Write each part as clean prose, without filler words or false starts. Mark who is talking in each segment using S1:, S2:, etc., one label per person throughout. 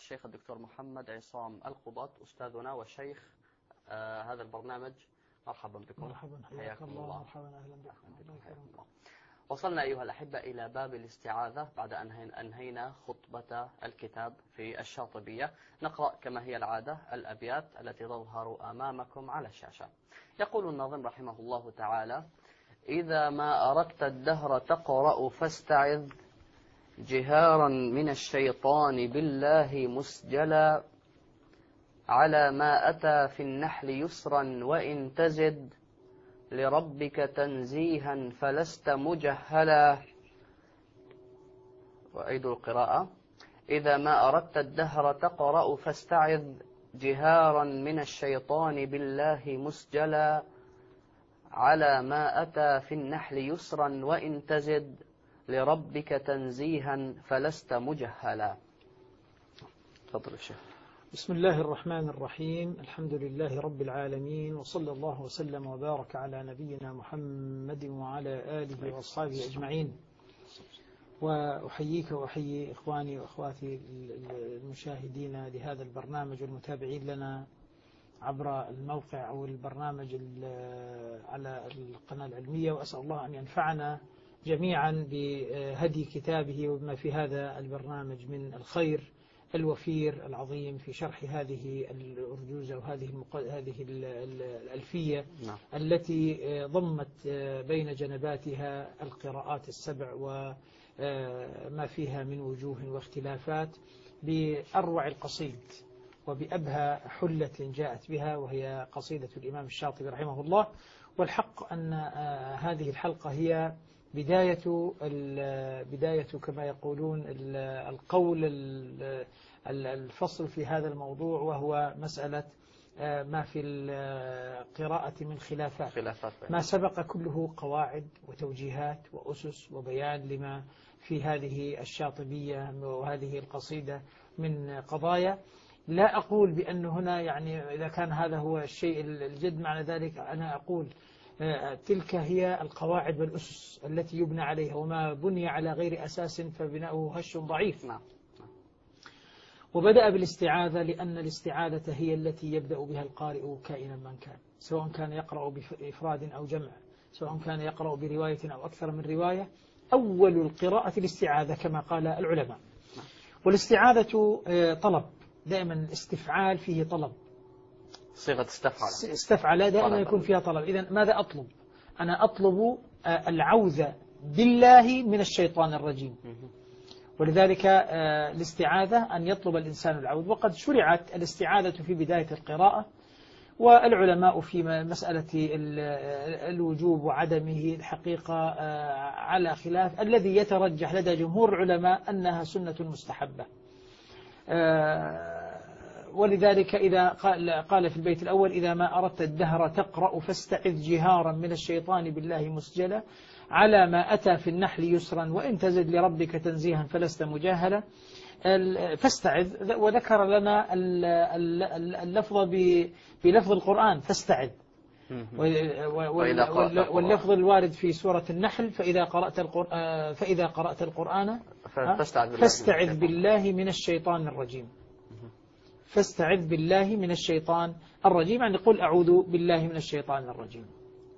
S1: الشيخ الدكتور محمد عصام القباط أستاذنا وشيخ هذا البرنامج. مرحبا بكم.
S2: مرحبا، حياكم الله. مرحبا، أهلا بكم.
S1: وصلنا أيها الأحبة إلى باب الاستعاذة بعد أن أنهينا خطبة الكتاب في الشاطبية. نقرأ كما هي العادة الأبيات التي تظهر أمامكم على الشاشة. يقول الناظم رحمه الله تعالى: إذا ما أردت الدهر تقرأ فاستعذ جهارا من الشيطان بالله مسجلا، على ما أتى في النحل يسرا وإن تزد لربك تنزيها فلست مجهلا. وأيد القراءة: إذا ما أردت الدهر تقرأ فاستعذ جهارا من الشيطان بالله مسجلا، على ما أتى في النحل يسرا وإن تزد لربك تنزيها فلست مجهلا. تفضل الشيخ.
S2: بسم الله الرحمن الرحيم. الحمد لله رب العالمين، وصلى الله وسلم وبارك على نبينا محمد وعلى آله وأصحابه أجمعين. وأحييك وأحيي إخواني وأخواتي المشاهدين لهذا البرنامج والمتابعين لنا عبر الموقع أو البرنامج على القناة العلمية، وأسأل الله أن ينفعنا جميعا بهدي كتابه وبما في هذا البرنامج من الخير الوفير العظيم في شرح هذه الأرجوزة وهذه الألفية التي ضمت بين جنباتها القراءات السبع وما فيها من وجوه واختلافات بأروع القصيد وبأبهى حلة جاءت بها، وهي قصيدة الإمام الشاطبي رحمه الله. والحق أن هذه الحلقة هي بداية كما يقولون القول الفصل في هذا الموضوع، وهو مسألة ما في القراءة من خلافات. ما سبق كله قواعد وتوجيهات وأسس وبيان لما في هذه الشاطبية وهذه القصيدة من قضايا. لا أقول بأن هنا يعني إذا كان هذا هو الشيء الجد، معنى ذلك أنا أقول تلك هي القواعد والأسس التي يبنى عليها، وما بني على غير أساس فبناؤه هش ضعيف. وبدأ بالاستعاذة لأن الاستعاذة هي التي يبدأ بها القارئ كائنا من كان، سواء كان يقرأ بإفراد أو جمع، سواء كان يقرأ برواية أو أكثر من رواية. أول القراءة الاستعاذة كما قال العلماء. والاستعاذة طلب، دائما الاستفعال فيه طلب،
S1: صيغة
S2: استفعل دائما يكون فيها طلب. إذن ماذا أطلب؟ أنا أطلب العوذ بالله من الشيطان الرجيم. ولذلك الاستعاذة أن يطلب الإنسان العوذ. وقد شرعت الاستعاذة في بداية القراءة، والعلماء في مسألة الوجوب وعدمه الحقيقة على خلاف. الذي يترجح لدى جمهور العلماء أنها سنة مستحبة. ولذلك إذا قال في البيت الأول: إذا ما أردت الدهر تقرأ فاستعذ جهارا من الشيطان بالله مسجلا، على ما أتى في النحل يسرا وإن تزد لربك تنزيها فلست مجاهلا. فاستعذ، وذكر لنا اللفظ بلفظ القرآن فاستعذ، واللفظ الوارد في سورة النحل: فإذا قرأت القرآن فاستعذ بالله من الشيطان الرجيم. فاستعذ بالله من الشيطان الرجيم، يعني قل أعوذ بالله من الشيطان الرجيم.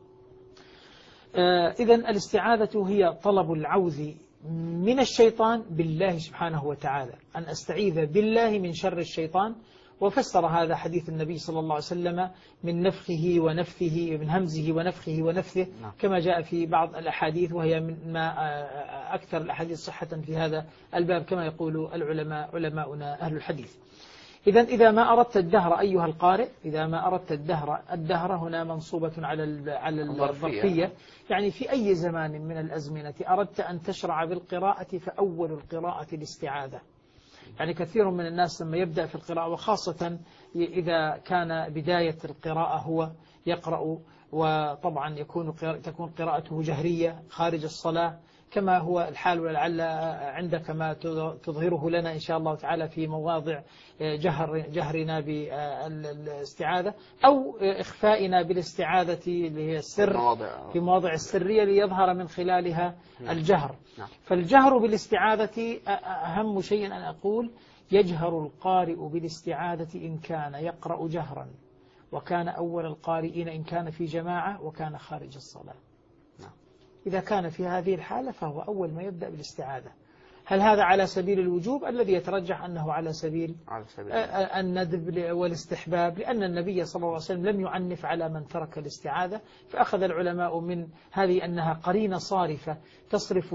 S2: إذن الاستعاذة هي طلب العوذ من الشيطان بالله سبحانه وتعالى، أن أستعيذ بالله من شر الشيطان. وفسر هذا حديث النبي صلى الله عليه وسلم: من نفخه ونفثه، من همزه ونفخه ونفثه، كما جاء في بعض الأحاديث، وهي من ما أكثر الأحاديث صحة في هذا الباب كما يقول العلماء علماؤنا أهل الحديث. إذا ما أردت الدهر أيها القارئ، إذا ما أردت الدهر هنا منصوبة على الظرفية، يعني في أي زمان من الأزمنة أردت أن تشرع بالقراءة فأول القراءة الاستعاذة. يعني كثير من الناس لما يبدأ في القراءة، وخاصة إذا كان بداية القراءة هو يقرأ، وطبعا تكون قراءته جهرية خارج الصلاة كما هو الحال، ولعل عندك ما تظهره لنا إن شاء الله تعالى في مواضع جهرنا بالاستعاذة، أو إخفائنا بالاستعاذة اللي هي السر في مواضع السرية ليظهر من خلالها الجهر. فالجهر بالاستعاذة أهم شيء أن أقول يجهر القارئ بالاستعاذة إن كان يقرأ جهرا، وكان أول القارئين إن كان في جماعة، وكان خارج الصلاة. إذا كان في هذه الحالة فهو أول ما يبدأ بالاستعاذة. هل هذا على سبيل الوجوب؟ الذي يترجح أنه على سبيل الندب والاستحباب، لأن النبي صلى الله عليه وسلم لم يعنف على من ترك الاستعاذة، فأخذ العلماء من هذه أنها قرينة صارفة تصرف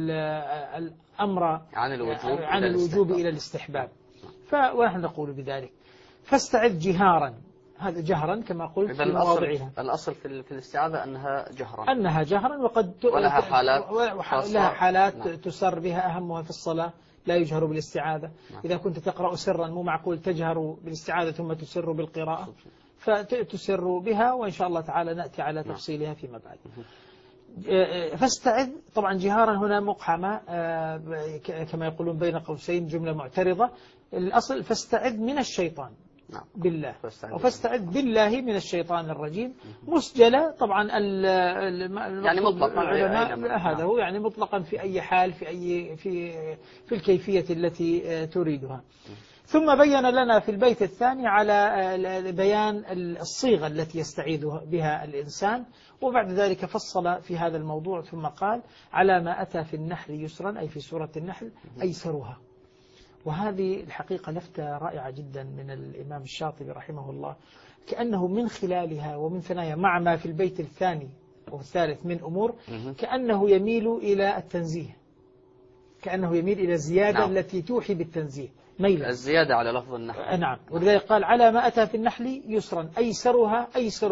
S2: الأمر عن الوجوب إلى الاستحباب. ونحن نقول بذلك فاستعذ جهارا، هذا جهرا كما قلت في مواضعها.
S1: الأصل في الاستعاذة أنها جهرا،
S2: وقد لها حالات تسر بها، أهمها في الصلاة لا يجهر بالاستعاذة. إذا كنت تقرأ سرا مو معقول تجهر بالاستعاذة ثم تسر بالقراءة، فتسر بها، وإن شاء الله تعالى نأتي على تفصيلها فيما بعد. فاستعذ طبعا جهارا هنا مقحمة كما يقولون بين قوسين جملة معترضة. الأصل فاستعذ من الشيطان بالله، وفاستعذ بالله من الشيطان الرجيم، مسجلة طبعا
S1: يعني مطلقا
S2: هذا هو يعني مطلقا في أي حال في الكيفية التي تريدها. ثم بين لنا في البيت الثاني على بيان الصيغة التي يستعيذ بها الإنسان، وبعد ذلك فصل في هذا الموضوع ثم قال على ما أتى في النحل يسرا، أي في سورة النحل أيسرها. وهذه الحقيقة لفتة رائعة جدا من الإمام الشاطبي رحمه الله، كأنه من خلالها ومن ثنايا مع ما في البيت الثاني والثالث من أمور كأنه يميل إلى التنزيه، كأنه يميل إلى الزيادة التي توحي بالتنزيه، ميلا
S1: الزيادة على لفظ النحل.
S2: نعم، ولذلك قال على ما أتى في النحل يسرا، أيسرها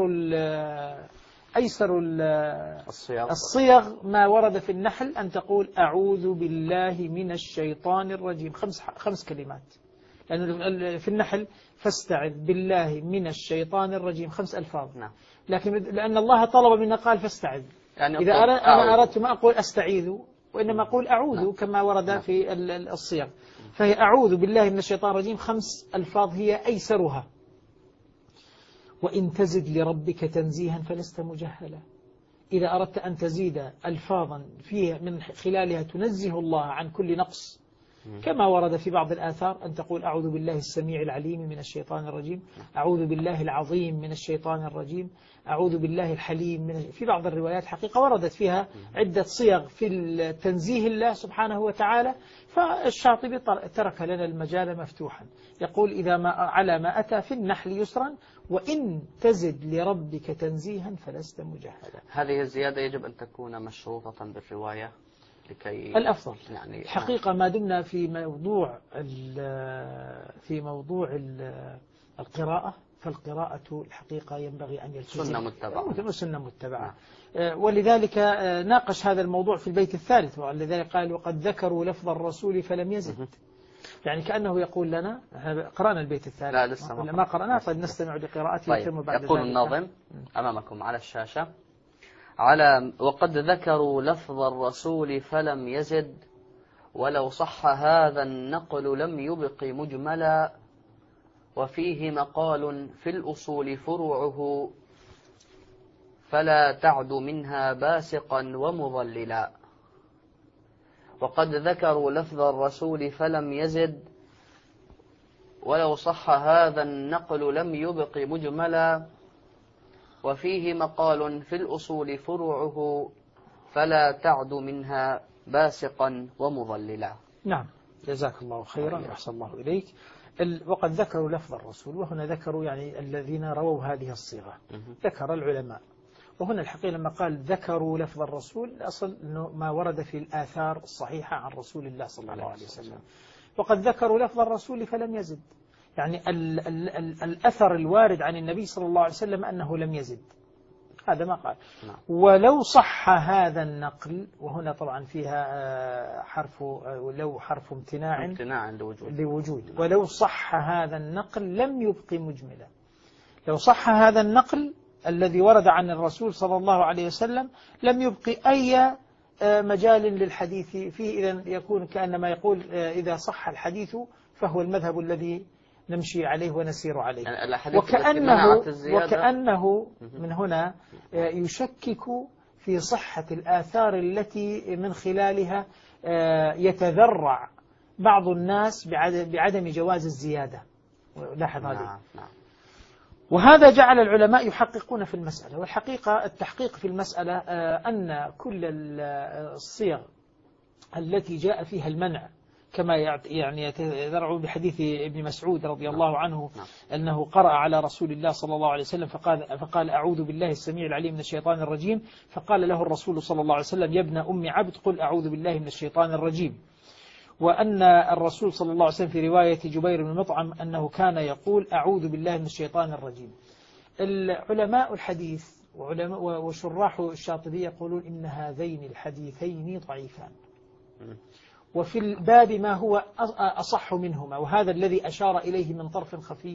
S2: أيسر الصيغ ما ورد في النحل أن تقول أعوذ بالله من الشيطان الرجيم، خمس كلمات، لأن في النحل فاستعذ بالله من الشيطان الرجيم 5 ألفاظ. لكن لأن الله طلب منا قال فاستعذ، يعني إذا أنا أردت ما أقول أستعيذ، وإنما أقول أعوذ كما ورد في الصيغ. فهي أعوذ بالله من الشيطان الرجيم 5 ألفاظ هي أيسرها. وإن تزد لربك تنزيها فلست مجهلا، إذا أردت أن تزيد ألفاظا فيها من خلالها تنزه الله عن كل نقص، كما ورد في بعض الآثار أن تقول أعوذ بالله السميع العليم من الشيطان الرجيم، أعوذ بالله العظيم من الشيطان الرجيم، أعوذ بالله الحليم في بعض الروايات حقيقة وردت فيها عدة صيغ في تنزيه الله سبحانه وتعالى. فالشاطبي ترك لنا المجال مفتوحا، يقول إذا ما على ما أتى في النحل يسرا، وإن تزد لربك تنزيها فلست مجهلا.
S1: هذه الزيادة يجب أن تكون مشروطة بالرواية لكي
S2: الأفضل يعني حقيقة ما دمنا في موضوع القراءة، فالقراءة الحقيقة ينبغي أن يلتزم سنة متبعة. ولذلك ناقش هذا الموضوع في البيت الثالث، ولذلك قال وقد ذكروا لفظ الرسول فلم يزد، يعني كأنه يقول لنا قرأنا البيت الثالث،
S1: لا لسه
S2: ما قرأناه، فنستمع لقراءته ثم بعد
S1: يقول الناظم أمامكم على الشاشة وقد ذكروا لفظ الرسول فلم يزد، ولو صح هذا النقل لم يبق مجملا، وفيه مقال في الأصول فروعه، فلا تعد منها باسقا ومضللا. وقد ذكروا لفظ الرسول فلم يزد، ولو صح هذا النقل لم يبق مجملا، وفيه مقال في الأصول فروعه، فلا تعد منها باسقا ومضللا.
S2: نعم، جزاك الله خيرا وأحسن الله إليك. وقد ذكروا لفظ الرسول، وهنا ذكروا يعني الذين رووا هذه الصيغة، ذكر العلماء. وهنا الحقيقة لما قال ذكروا لفظ الرسول، الأصل أنه ما ورد في الآثار الصحيحة عن رسول الله صلى الله عليه وسلم. وقد ذكروا لفظ الرسول فلم يزد، يعني الأثر الوارد عن النبي صلى الله عليه وسلم أنه لم يزد، هذا ما قال. ولو صح هذا النقل، وهنا طبعا فيها حرف امتناع لوجود، ولو صح هذا النقل لم يبق مجملا. لو صح هذا النقل الذي ورد عن الرسول صلى الله عليه وسلم لم يبق أي مجال للحديث فيه، إذن يكون كأنما يقول إذا صح الحديث فهو المذهب الذي نمشي عليه ونسير عليه. وكأنه من هنا يشكك في صحة الآثار التي من خلالها يتذرع بعض الناس بعدم جواز الزيادة. لاحظ هذه.
S1: نعم.
S2: وهذا جعل العلماء يحققون في المسألة، والحقيقة التحقيق في المسألة أن كل الصيغ التي جاء فيها المنع كما يعني يتذرع بحديث ابن مسعود رضي الله عنه أنه قرأ على رسول الله صلى الله عليه وسلم فقال أعوذ بالله السميع العليم من الشيطان الرجيم، فقال له الرسول صلى الله عليه وسلم يا ابن أم عبد قل أعوذ بالله من الشيطان الرجيم. وأن الرسول صلى الله عليه وسلم في رواية جبير بن مطعم أنه كان يقول أعوذ بالله من الشيطان الرجيم. العلماء الحديث وشراح الشاطبية يقولون إن هذين الحديثين ضعيفان، وفي الباب ما هو أصح منهما، وهذا الذي أشار إليه من طرف خفي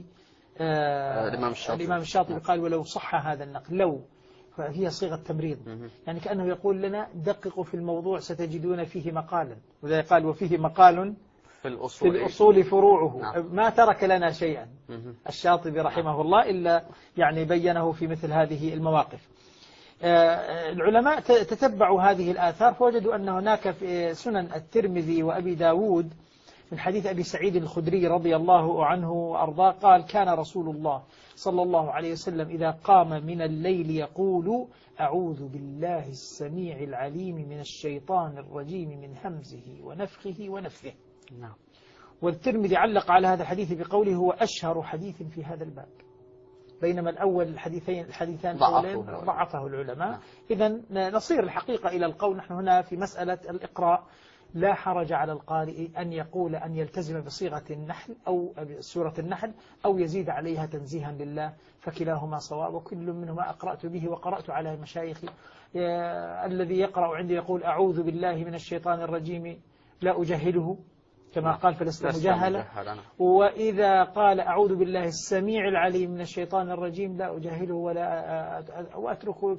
S2: الإمام الشاطبي قال ولو صح هذا النقل، لو فهي صيغة تمريض، يعني كأنه يقول لنا دققوا في الموضوع ستجدون فيه مقالا، وذا قال وفيه مقال في الأصول فروعه. نعم. ما ترك لنا شيئا الشاطبي رحمه الله إلا يعني بينه في مثل هذه المواقف. العلماء تتبعوا هذه الآثار فوجدوا أن هناك في سنن الترمذي وأبي داود من حديث أبي سعيد الخدري رضي الله عنه وأرضاه قال كان رسول الله صلى الله عليه وسلم إذا قام من الليل يقول أعوذ بالله السميع العليم من الشيطان الرجيم من همزه ونفخه ونفثه.
S1: نعم.
S2: والترمذي علق على هذا الحديث بقوله هو أشهر حديث في هذا الباب، بينما الأول الحديثان ضعفه العلماء. نعم. إذن نصير الحقيقة إلى القول نحن هنا في مسألة الإقراء لا حرج على القارئ أن يقول أن يلتزم بصيغة النحل أو سورة النحل أو يزيد عليها تنزيها لله، فكلاهما صواب وكل منهما أقرأت به وقرأت على مشايخي. الذي يقرأ عندي يقول أعوذ بالله من الشيطان الرجيم لا أجهله كما قال فلست مجهلا، وإذا قال أعوذ بالله السميع العليم من الشيطان الرجيم لا أجهله وأترك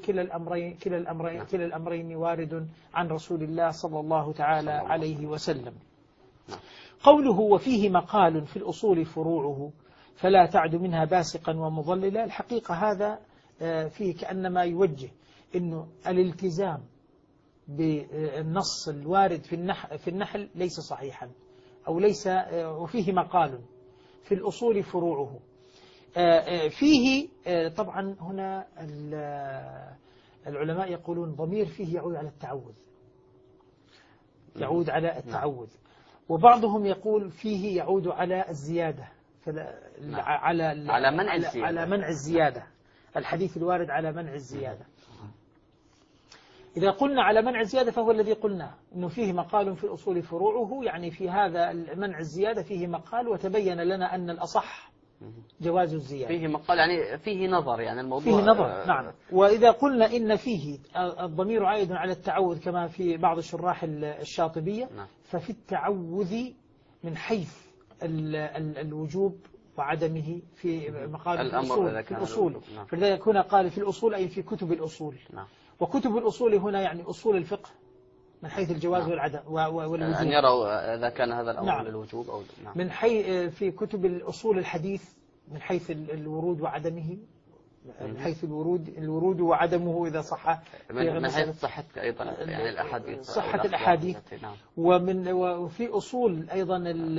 S2: كلا الأمرين وارد عن رسول الله صلى الله تعالى عليه وسلم. قوله وفيه مقال في الأصول فروعه فلا تعد منها باسقا ومضللا، الحقيقة هذا فيه كأنما يوجه إنه الالتزام بالنص الوارد في النحل ليس صحيحا أو ليس، وفيه مقال في الأصول فروعه. فيه طبعا هنا العلماء يقولون ضمير فيه يعود على التعوذ، يعود على التعوذ، وبعضهم يقول فيه يعود على الزيادة على منع الزيادة، الحديث الوارد على منع الزيادة. إذا قلنا على منع الزيادة فهو الذي قلنا أنه فيه مقال في الأصول فروعه، يعني في هذا منع الزيادة فيه مقال، وتبين لنا أن الأصح جواز الزيادة.
S1: فيه مقال يعني فيه نظر، يعني الموضوع
S2: فيه نظر. نعم. وإذا قلنا إن فيه الضمير عائد على التعوذ كما في بعض الشراح الشاطبية، ففي التعوذ من حيث الوجوب وعدمه في مقال الأصول في الأصول، فلذلك هنا قال في الأصول أي في كتب الأصول. وكتب الأصول هنا يعني أصول الفقه من حيث الجواز والعدم والوجوب،
S1: أن يروا إذا كان هذا الأمر للوجوب أو
S2: من حيث في كتب الأصول الحديث من حيث الورود وعدمه، من حيث الورود وعدمه إذا صح،
S1: من حيث صحة أيضا يعني الأحاديث،
S2: صحة الأحاديث. وفي أصول أيضا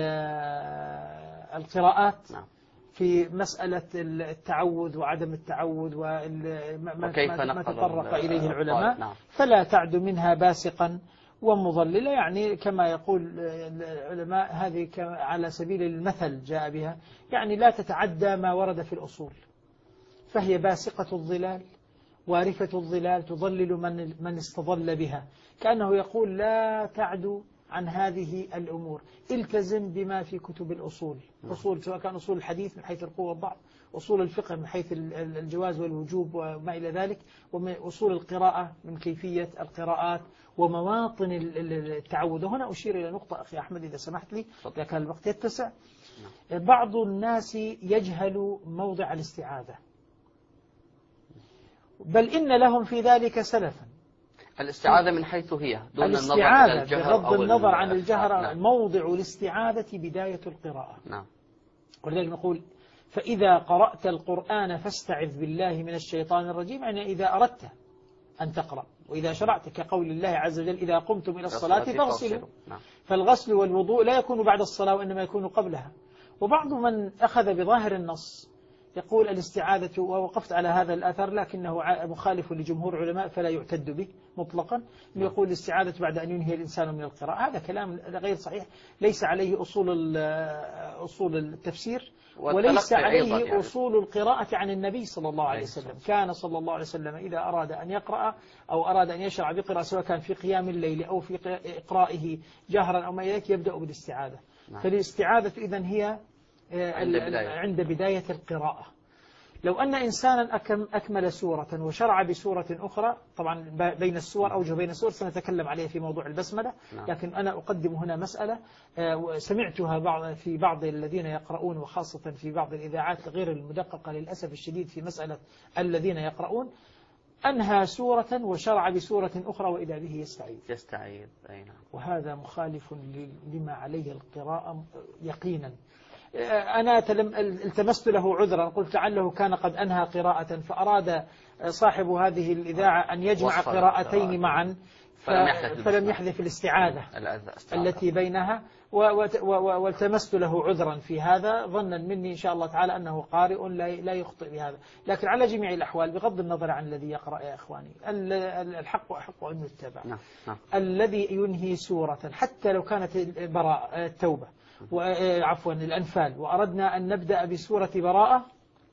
S2: القراءات في مسألة التعوذ وعدم التعوذ وما تطرق إليه العلماء، فلا تعد منها باسقا ومضللة، يعني كما يقول العلماء هذه على سبيل المثل جاء بها، يعني لا تتعدى ما ورد في الأصول، فهي باسقة الظلال وارفة الظلال تضلل من استضل بها، كأنه يقول لا تعدو عن هذه الأمور، التزم بما في كتب الأصول، أصول سواء كان أصول الحديث من حيث القوة والضعف، أصول الفقه من حيث الجواز والوجوب وما إلى ذلك، وأصول القراءة من كيفية القراءات ومواطن التعوذ. وهنا أشير إلى نقطة أخي أحمد إذا سمحت لي، إذا كان الوقت يتسع. بعض الناس يجهل موضع الاستعاذة، بل إن لهم في ذلك سلفا.
S1: الاستعاذة من حيث هي دون
S2: الاستعاذة بغض النظر عن الجهر، موضع الاستعاذة بداية القراءة. ولذلك نقول فإذا قرأت القرآن فاستعذ بالله من الشيطان الرجيم، يعني إذا أردت أن تقرأ وإذا شرعت كقول الله عز وجل إذا قمتم إلى الصلاة فاغسلوا.
S1: نعم.
S2: فالغسل والوضوء لا يكون بعد الصلاة وإنما يكون قبلها. وبعض من أخذ بظاهر النص يقول الاستعاذة، ووقفت على هذا الأثر لكنه مخالف لجمهور العلماء فلا يعتد به مطلقا، يقول الاستعاذة بعد أن ينهي الإنسان من القراءة. هذا كلام غير صحيح، ليس عليه أصول التفسير وليس عليه يعني أصول القراءة عن النبي صلى الله عليه وسلم. كان صلى الله عليه وسلم إذا أراد أن يقرأ أو أراد أن يشرع بقراءة، سواء كان في قيام الليل أو في إقرائه جهرا أو ما إليك، يبدأ بالاستعاذة. فالاستعاذة إذن هي عند بداية القراءة. لو أن إنسانا أكمل سورة وشرع بسورة أخرى، طبعا بين السور أوجه بين السور سنتكلم عليه في موضوع البسملة، لكن أنا أقدم هنا مسألة سمعتها في بعض الذين يقرؤون، وخاصة في بعض الإذاعات غير المدققة للأسف الشديد في مسألة الذين يقرؤون، أنهى سورة وشرع بسورة أخرى وإذا به يستعيذ. وهذا مخالف لما عليه القراءة يقينا. أنا التمست له عذرا، قلت لعله كان قد أنهى قراءة فأراد صاحب هذه الإذاعة أن يجمع قراءتين معا فلم يحذف الاستعاذة التي بينها، والتمست له عذرا في هذا ظنا مني إن شاء الله تعالى أنه قارئ لا يخطئ بهذا. لكن على جميع الأحوال بغض النظر عن الذي يقرأ يا إخواني، الحق أحق أن يتبع. الذي ينهي سورة حتى لو كانت التوبة الأنفال وأردنا أن نبدأ بسورة براءة،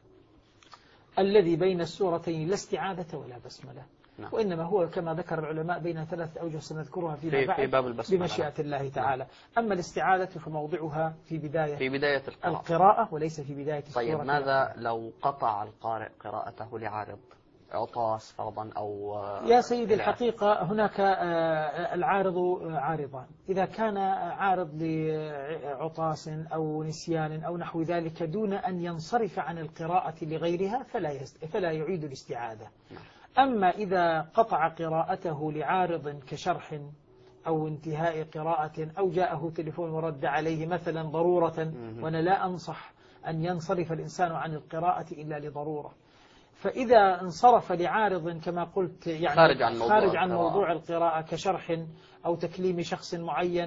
S2: الذي بين السورتين لا استعاذة ولا بسملة، وإنما هو كما ذكر العلماء بين 3 أوجه سنذكرها في باب البسملة بمشيئة الله تعالى. أما الاستعاذة فموضعها في بداية القراءة وليس في بداية السورة.
S1: طيب ماذا لو قطع القارئ قراءته لعارض عطاس فرضا أو
S2: يا سيدي الحقيقة هناك العارض عارضان. إذا كان عارض لعطاس أو نسيان أو نحو ذلك دون أن ينصرف عن القراءة لغيرها فلا يعيد الاستعاذة. أما إذا قطع قراءته لعارض كشرح أو انتهاء قراءة أو جاءه تليفون ورد عليه مثلا ضرورة، وأنا لا أنصح أن ينصرف الإنسان عن القراءة إلا لضرورة، فإذا انصرف لعارض كما قلت يعني خارج عن موضوع القراءة كشرح أو تكليم شخص معين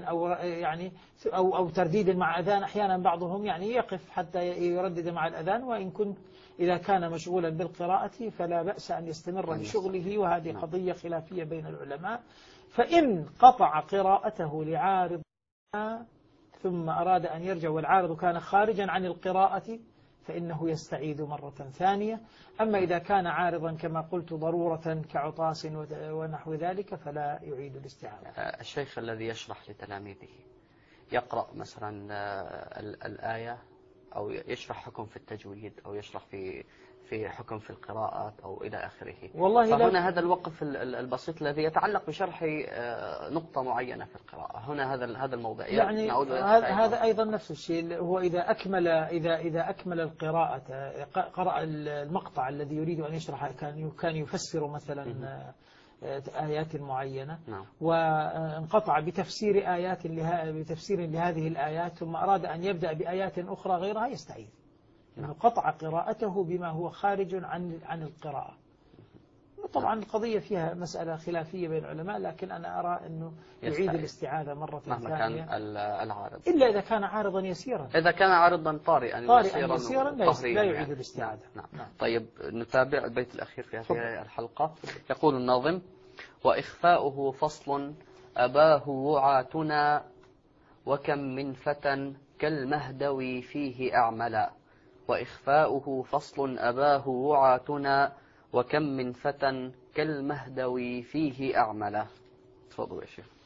S2: أو ترديد مع أذان، أحيانا بعضهم يقف حتى يردد مع الأذان، وإن كنت إذا كان مشغولا بالقراءة فلا بأس أن يستمر بشغله، وهذه قضية خلافية بين العلماء. فإن قطع قراءته لعارض ثم أراد أن يرجع والعارض كان خارجا عن القراءة فإنه يستعيذ مرة ثانية. أما إذا كان عارضا كما قلت ضرورة كعطاس ونحو ذلك فلا يعيد الاستعاذة.
S1: الشيخ الذي يشرح لتلاميذه يقرأ مثلا الآية أو يشرح حكم في التجويد أو يشرح في حكم في القراءات أو إلى آخره، فهنا هذا الوقف البسيط الذي يتعلق بشرح نقطة معينة في القراءة، هنا هذا الموضع
S2: هذا أيضا نفس الشيء. هو إذا أكمل القراءة، قرأ المقطع الذي يريد أن يشرح، كان يفسر مثلا آيات معينة وانقطع بتفسير لهذه الآيات ثم أراد أن يبدأ بآيات أخرى غيرها يستعيذ، أنه قطع قراءته بما هو خارج عن القراءة. طبعا القضية فيها مسألة خلافية بين العلماء، لكن أنا أرى أنه يعيد الاستعاذة مرة ثانية
S1: كان العارض،
S2: إلا إذا كان عارضا يسيرا.
S1: إذا كان عارضا طارئا
S2: يسيرا لا يعيد الاستعاذة.
S1: نعم. طيب نتابع البيت الأخير في هذه الحلقة. يقول الناظم: وإخفاؤه فصل أباه وعاتنا، وكم من فتى كالمهدوي فيه أعملا. وإخفاؤه فصل أباه وعاتنا، وكم من فتى كالمهدوي فيه أعملا. تفضل يا شيخ.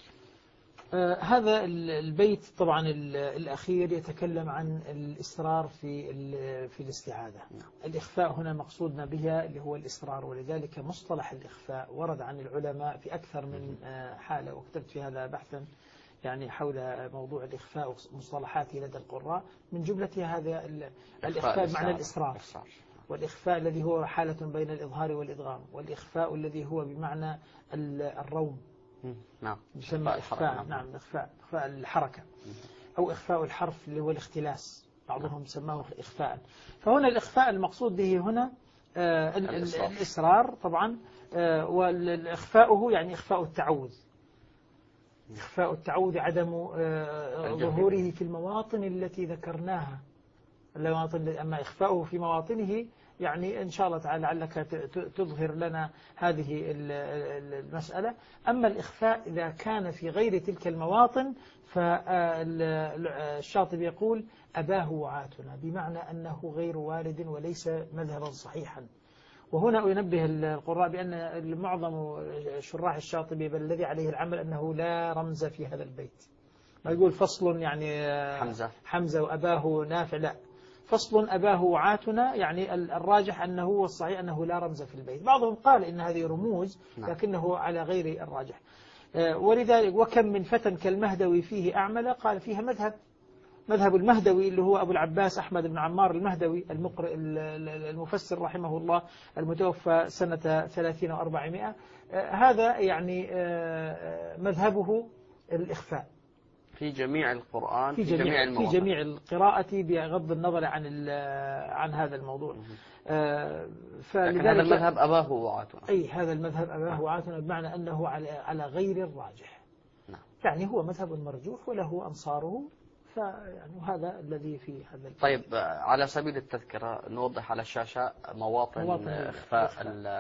S2: هذا البيت طبعا الأخير يتكلم عن الإصرار في الاستعاذة. الإخفاء هنا مقصودنا بها اللي هو الإصرار، ولذلك مصطلح الإخفاء ورد عن العلماء في أكثر من حالة، وكتبت في هذا بحثا حول موضوع الإخفاء ومصطلحاته لدى القراء. من جملتها هذا الإخفاء معنى الإصرار، والإخفاء الذي هو حالة بين الإظهار والإدغام، والإخفاء الذي هو بمعنى الروم، يسمى إخفاء. نعم، إخفاء الحركة، أو إخفاء الحرف اللي هو الاختلاس، بعضهم سماه إخفاء. فهنا الإخفاء المقصود به هنا الإصرار طبعا، والإخفاؤه يعني إخفاء التعوذ، إخفاء التعوذ عدم ظهوره في المواطن التي ذكرناها، أما إخفاؤه في مواطنه يعني إن شاء الله تعالى لعلك تظهر لنا هذه المسألة. أما الإخفاء إذا كان في غير تلك المواطن فالشاطبي يقول أباه وعاتنا، بمعنى أنه غير وارد وليس مذهبا صحيحا. وهنا أنبه القراء بأن معظم شراح الشاطبي بل الذي عليه العمل أنه لا رمز في هذا البيت، ما يقول فصل يعني حمزة وأباه نافع، لا، فصل أباه وعاتنا، يعني الراجح أنه والصحيح أنه لا رمز في البيت. بعضهم قال إن هذه رموز لكنه على غير الراجح. ولذلك وكم من فتى كالمهدوي فيه أعمل، قال فيها مذهب المهدوي اللي هو أبو العباس أحمد بن عمار المهدوي المقرئ المفسر رحمه الله المتوفى سنة 30 و400، هذا يعني مذهبه الإخفاء
S1: في جميع القرآن، في
S2: جميع القراءة بغض النظر عن هذا الموضوع.
S1: فلذلك هذا المذهب أباه وعاتنا،
S2: أي هذا المذهب أباه وعاتنا، بمعنى أنه على غير الراجح، يعني هو مذهب مرجوح وله أنصاره، فيعني هذا الذي في هذا
S1: طيب، على سبيل التذكرة نوضح على الشاشة مواطن إخفاء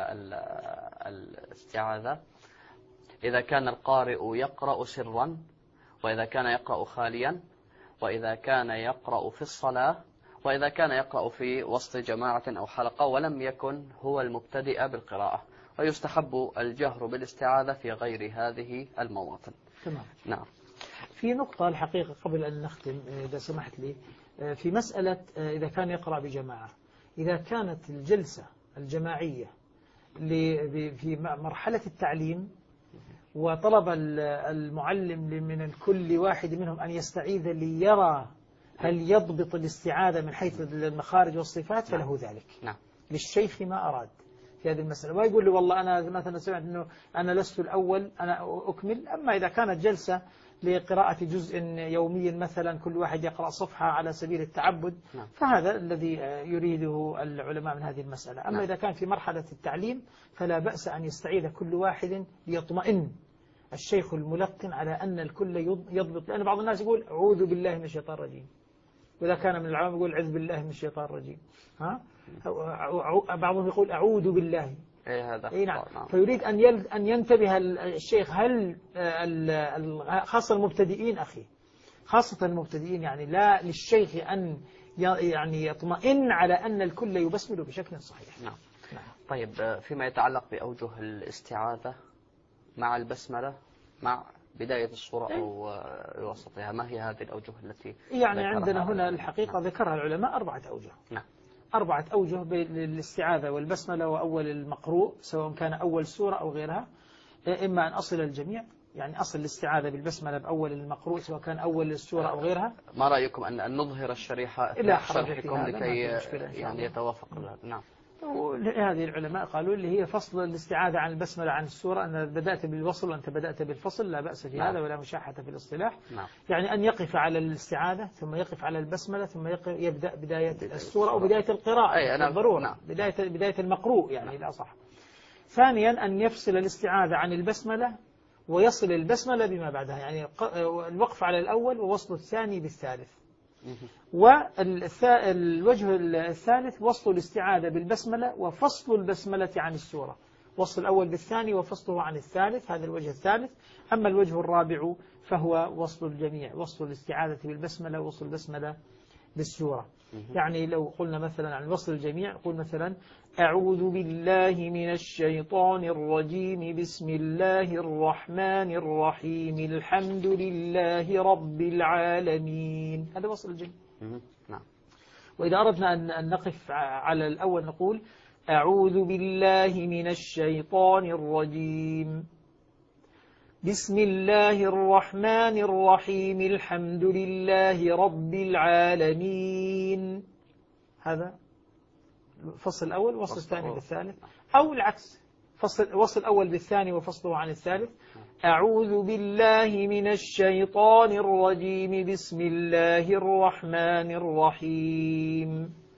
S1: الاستعاذة. إذا كان القارئ يقرأ سرا، وإذا كان يقرأ خاليا، وإذا كان يقرأ في الصلاة، وإذا كان يقرأ في وسط جماعة أو حلقة ولم يكن هو المبتدئ بالقراءة، ويستحب الجهر بالاستعاذة في غير هذه المواطن.
S2: تمام.
S1: نعم.
S2: في نقطة الحقيقة قبل أن نختم إذا سمحت لي، في مسألة إذا كان يقرأ بجماعة، إذا كانت الجلسة الجماعية في مرحلة التعليم وطلب المعلم من الكل واحد منهم أن يستعيذ ليرى هل يضبط الاستعاذة من حيث المخارج والصفات، فله ذلك.
S1: نعم.
S2: للشيخ ما أراد في هذه المسألة، ما يقول له والله أنا مثلا سمعت أنه أنا لست الأول أنا أكمل. أما إذا كانت جلسة لقراءة جزء يوميا مثلا كل واحد يقرأ صفحة على سبيل التعبد، فهذا الذي يريده العلماء من هذه المسألة. أما إذا كان في مرحلة التعليم فلا بأس أن يستعيذ كل واحد ليطمئن الشيخ الملقن على أن الكل يضبط، لأن بعض الناس يقول أعوذ بالله من الشيطان الرجيم، وإذا كان من العوام يقول أعوذ بالله من الشيطان الرجيم، بعضهم يقول أعوذ بالله. نعم. فيريد أن ينتبه الشيخ، هل خاصة المبتدئين أخي، خاصة المبتدئين، يعني لا للشيخ أن يعني يطمئن على أن الكل يبسمل بشكل صحيح.
S1: نعم. طيب، فيما يتعلق بأوجه الاستعاذة مع البسملة مع بداية الصورة أو وسطها، ما هي هذه الأوجه التي
S2: يعني عندنا هنا الحقيقة ذكرها العلماء 4 أوجه.
S1: نعم.
S2: 4 أوجه للاستعاذة والبسملة وأول المقروء، سواء كان أول سورة أو غيرها. إما أن أصل الجميع، يعني أصل الاستعاذة بالبسملة بأول المقروء سواء كان أول السورة أو غيرها.
S1: ما رأيكم أن نظهر الشريحة
S2: إلى
S1: شرحكم لكي يعني يتوافق؟ نعم.
S2: هذه العلماء قالوا اللي هي فصل الاستعاذة عن البسملة عن السورة، أن بدأت بالوصل وأنت بدأت بالفصل، لا بأس في هذا ولا مشاحة في الاصطلاح. يعني أن يقف على الاستعاذة ثم يقف على البسملة ثم يبدأ بداية السورة أو بداية القراءة بالضرورة، بداية المقروء يعني لا صح. ثانيا أن يفصل الاستعاذة عن البسملة ويصل البسملة بما بعدها، يعني الوقف على الأول ووصل الثاني بالثالث. والوجه الثالث وصل الاستعاذة بالبسملة وفصل البسملة عن السورة، وصل الأول بالثاني وفصله عن الثالث، هذا الوجه الثالث. أما الوجه الرابع فهو وصل الجميع، وصل الاستعاذة بالبسملة ووصل البسملة بالسورة. يعني لو قلنا مثلا عن وصل الجميع قل مثلا أعوذ بالله من الشيطان الرجيم بسم الله الرحمن الرحيم الحمد لله رب العالمين، هذا وصل الجميع.
S1: نعم.
S2: وإذا أردنا أن نقف على الأول نقول أعوذ بالله من الشيطان الرجيم بسم الله الرحمن الرحيم الحمد لله رب العالمين، هذا فصل الأول وصل الثاني بالثالث، أو العكس وصل الأول بالثاني وفصله عن الثالث. أعوذ بالله من الشيطان الرجيم بسم الله الرحمن الرحيم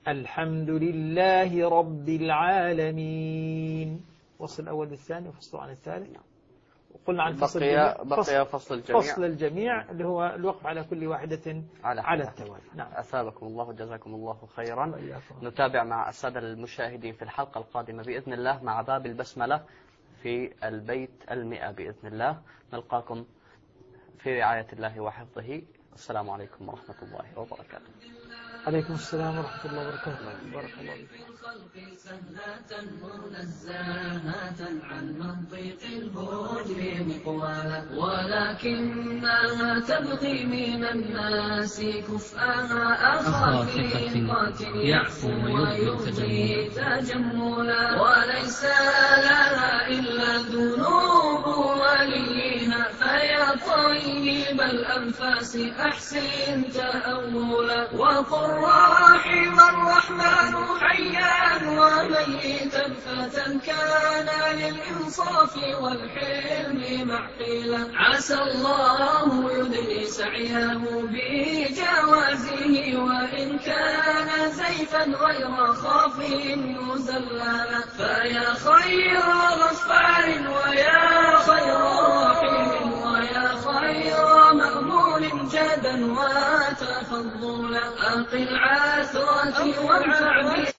S2: الحمد لله رب العالمين. فصل الأول بالثاني وفصل عن الثالث. وقلنا عن فصل
S1: بقي فصل الجميع.
S2: فصل الجميع اللي هو الوقف على كل واحدة على التوالي.
S1: نعم. أثابكم الله وجزاكم الله خيرا. نتابع مع السادة المشاهدين في الحلقة القادمة بإذن الله مع باب البسملة في البيت 100 بإذن الله. نلقاكم في رعاية الله وحفظه. السلام عليكم ورحمة الله وبركاته.
S2: عليكم السلام ورحمة الله وبركاته. بارك الله فيك.
S3: الخلق سهلة منزهة عن منطق الهجر مقوالا، ولكنها تبغي من الناس كفءها أخا ثقة يعفو ويبغي تجملا، وليس لها إلا ذنوب وليها، فيا طيب الأنفاس أحسن تأولا، وقل رحم الرحمن حيا وميتا فتى كان للإنصاف والحلم معقلا، عسى الله يدري سعيه بجوازه، وإن كان زيفا غير خاف مزللا، فيا خير غفار ويا خير رحيم ويا خير مأمون جدا وتفضلا، أقل عثرة وانفع